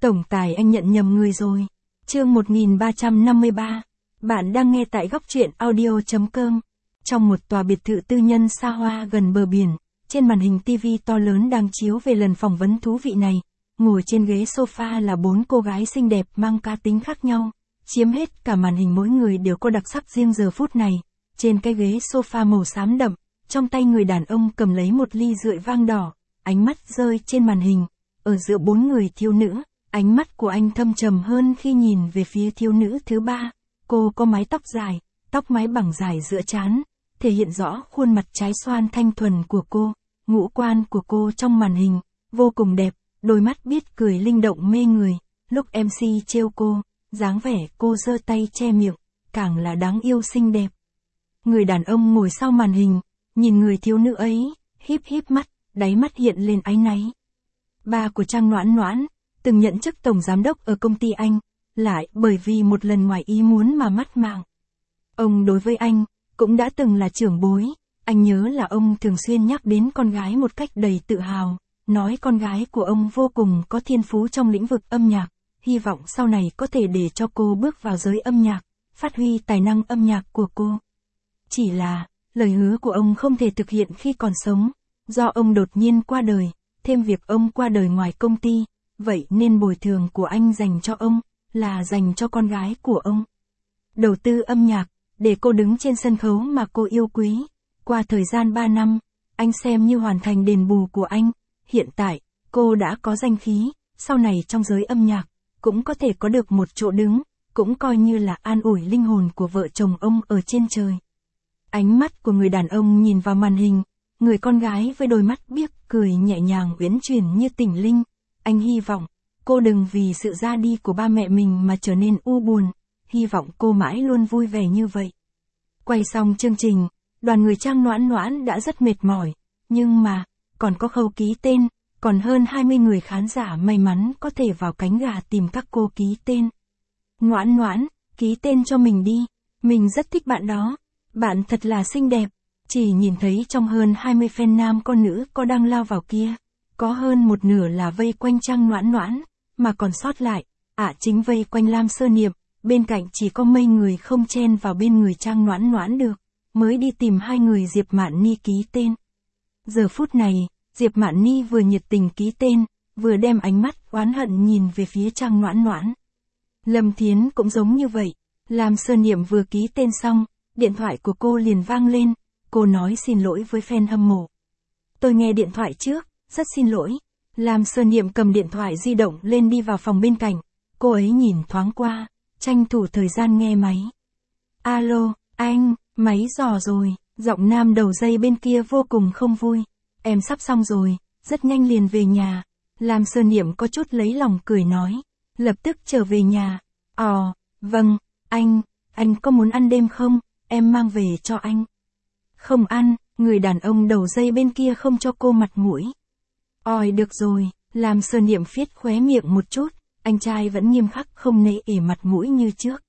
Tổng tài anh nhận nhầm người rồi. Chương 1353. Bạn đang nghe tại góc truyện audio.com. Trong một tòa biệt thự tư nhân xa hoa gần bờ biển, trên màn hình TV to lớn đang chiếu về lần phỏng vấn thú vị này. Ngồi trên ghế sofa là 4 cô gái xinh đẹp mang cá tính khác nhau, chiếm hết cả màn hình, mỗi người đều có đặc sắc riêng giờ phút này. Trên cái ghế sofa màu xám đậm, trong tay người đàn ông cầm lấy một ly rượu vang đỏ, ánh mắt rơi trên màn hình. Ở giữa 4 người thiếu nữ, ánh mắt của anh thâm trầm hơn khi nhìn về phía thiếu nữ thứ ba. Cô có mái tóc dài, tóc mái bằng dài giữa trán, thể hiện rõ khuôn mặt trái xoan thanh thuần của cô. Ngũ quan của cô trong màn hình vô cùng đẹp, đôi mắt biết cười linh động mê người. Lúc MC trêu cô, dáng vẻ cô giơ tay che miệng, càng là đáng yêu xinh đẹp. Người đàn ông ngồi sau màn hình, nhìn người thiếu nữ ấy, híp híp mắt, đáy mắt hiện lên áy náy. Ba của Trang Noãn Noãn, từng nhận chức tổng giám đốc ở công ty anh, lại bởi vì một lần ngoài ý muốn mà mất mạng. Ông đối với anh, cũng đã từng là trưởng bối, anh nhớ là ông thường xuyên nhắc đến con gái một cách đầy tự hào, nói con gái của ông vô cùng có thiên phú trong lĩnh vực âm nhạc, hy vọng sau này có thể để cho cô bước vào giới âm nhạc, phát huy tài năng âm nhạc của cô. Chỉ là, lời hứa của ông không thể thực hiện khi còn sống, do ông đột nhiên qua đời, thêm việc ông qua đời ngoài công ty, vậy nên bồi thường của anh dành cho ông, là dành cho con gái của ông. Đầu tư âm nhạc, để cô đứng trên sân khấu mà cô yêu quý. Qua thời gian 3 năm, anh xem như hoàn thành đền bù của anh. Hiện tại, cô đã có danh khí, sau này trong giới âm nhạc, cũng có thể có được một chỗ đứng, cũng coi như là an ủi linh hồn của vợ chồng ông ở trên trời. Ánh mắt của người đàn ông nhìn vào màn hình, người con gái với đôi mắt biếc cười nhẹ nhàng uyển chuyển như tình linh. Anh hy vọng, cô đừng vì sự ra đi của ba mẹ mình mà trở nên u buồn, hy vọng cô mãi luôn vui vẻ như vậy. Quay xong chương trình, đoàn người Trang Noãn Noãn đã rất mệt mỏi, nhưng mà, còn có khâu ký tên, còn hơn 20 người khán giả may mắn có thể vào cánh gà tìm các cô ký tên. Noãn Noãn, ký tên cho mình đi, mình rất thích bạn đó, bạn thật là xinh đẹp. Chỉ nhìn thấy trong hơn 20 fan nam con nữ có đang lao vào kia, có hơn một nửa là vây quanh Trang Noãn Noãn, mà còn sót lại, chính vây quanh Lam Sơ Niệm, bên cạnh chỉ có mấy người không chen vào bên người Trang Noãn Noãn được, mới đi tìm hai người Diệp Mạn Ni ký tên. Giờ phút này, Diệp Mạn Ni vừa nhiệt tình ký tên, vừa đem ánh mắt oán hận nhìn về phía Trang Noãn Noãn. Lâm Thiến cũng giống như vậy, Lam Sơ Niệm vừa ký tên xong, điện thoại của cô liền vang lên, cô nói xin lỗi với fan hâm mộ. Tôi nghe điện thoại trước, rất xin lỗi. Lam Sơ Niệm cầm điện thoại di động lên đi vào phòng bên cạnh, cô ấy nhìn thoáng qua, tranh thủ thời gian nghe máy. Alo, anh, máy dò rồi, giọng nam đầu dây bên kia vô cùng không vui. Em sắp xong rồi, rất nhanh liền về nhà. Lam Sơ Niệm có chút lấy lòng cười nói, lập tức trở về nhà. Vâng, anh có muốn ăn đêm không, em mang về cho anh. Không ăn, người đàn ông đầu dây bên kia không cho cô mặt mũi. Được rồi, Lam Sơ Niệm phiết khóe miệng một chút, anh trai vẫn nghiêm khắc không nể ỉ mặt mũi như trước.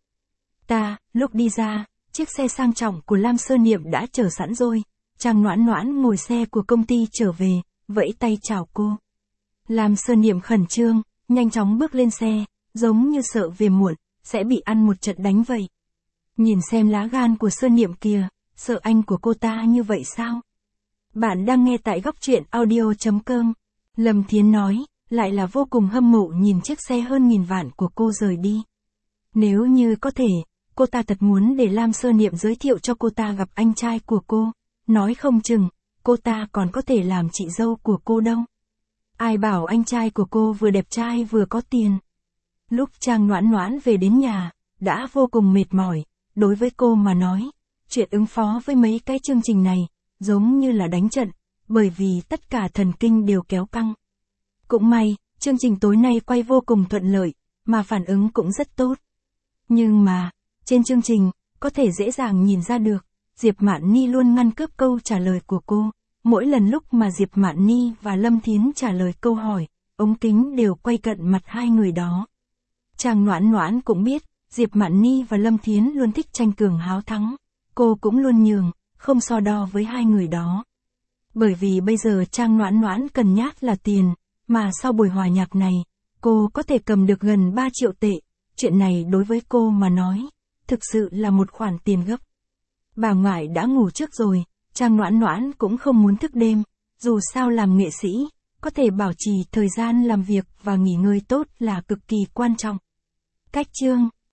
Lúc đi ra, chiếc xe sang trọng của Lam Sơ Niệm đã chờ sẵn rồi. Trang Noãn Noãn ngồi xe của công ty trở về, vẫy tay chào cô. Lam Sơ Niệm khẩn trương, nhanh chóng bước lên xe, giống như sợ về muộn, sẽ bị ăn một trận đánh vậy. Nhìn xem lá gan của Sơ Niệm kìa, sợ anh của cô ta như vậy sao? Bạn đang nghe tại góc truyện audio.com. Lâm Thiến nói, lại là vô cùng hâm mộ nhìn chiếc xe hơn nghìn vạn của cô rời đi. Nếu như có thể, cô ta thật muốn để Lam Sơ Niệm giới thiệu cho cô ta gặp anh trai của cô, nói không chừng, cô ta còn có thể làm chị dâu của cô đâu. Ai bảo anh trai của cô vừa đẹp trai vừa có tiền. Lúc Trang Noãn Noãn về đến nhà, đã vô cùng mệt mỏi, đối với cô mà nói, chuyện ứng phó với mấy cái chương trình này, giống như là đánh trận, bởi vì tất cả thần kinh đều kéo căng. Cũng may, chương trình tối nay quay vô cùng thuận lợi, mà phản ứng cũng rất tốt. Nhưng mà, trên chương trình, có thể dễ dàng nhìn ra được, Diệp Mạn Ni luôn ngăn cướp câu trả lời của cô. Mỗi lần lúc mà Diệp Mạn Ni và Lâm Thiến trả lời câu hỏi, ống kính đều quay cận mặt hai người đó. Trang Noãn Noãn cũng biết, Diệp Mạn Ni và Lâm Thiến luôn thích tranh cường háo thắng. Cô cũng luôn nhường, không so đo với hai người đó. Bởi vì bây giờ Trang Noãn Noãn cần nhát là tiền, mà sau buổi hòa nhạc này, cô có thể cầm được gần 3 triệu tệ, chuyện này đối với cô mà nói, thực sự là một khoản tiền gấp. Bà ngoại đã ngủ trước rồi, Trang Noãn Noãn cũng không muốn thức đêm, dù sao làm nghệ sĩ, có thể bảo trì thời gian làm việc và nghỉ ngơi tốt là cực kỳ quan trọng. Cách chương